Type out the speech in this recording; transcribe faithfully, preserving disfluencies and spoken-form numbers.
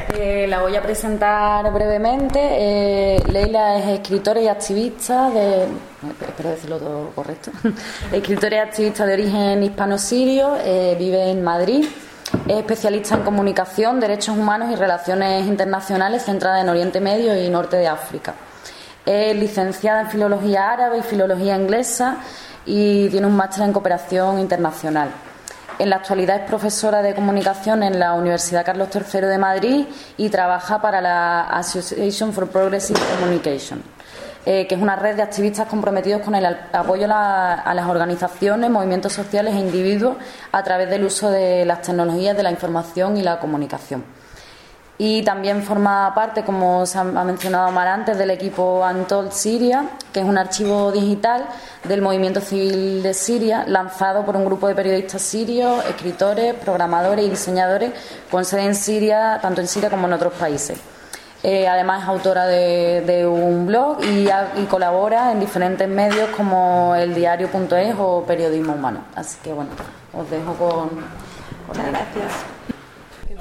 Eh, la voy a presentar brevemente. Eh, Leila es escritora y activista de... Espero decirlo todo correcto. Escritora y activista de origen hispano-sirio, eh, vive en Madrid. Es especialista en comunicación, derechos humanos y relaciones internacionales centrada en Oriente Medio y Norte de África. Es licenciada en Filología Árabe y Filología Inglesa y tiene un máster en Cooperación Internacional. En la actualidad es profesora de comunicación en la Universidad Carlos tercero de Madrid y trabaja para la Association for Progressive Communication, eh, que es una red de activistas comprometidos con el apoyo a, la, a las organizaciones, movimientos sociales e individuos a través del uso de las tecnologías de la información y la comunicación. Y también forma parte, como se ha mencionado Mar antes, del equipo Untold Syria, que es un archivo digital del movimiento civil de Siria, lanzado por un grupo de periodistas sirios, escritores, programadores y diseñadores con sede en Siria, tanto en Siria como en otros países. Eh, además es autora de, de un blog y, y colabora en diferentes medios como el diario punto es o Periodismo Humano. Así que bueno, os dejo con... con Muchas gracias.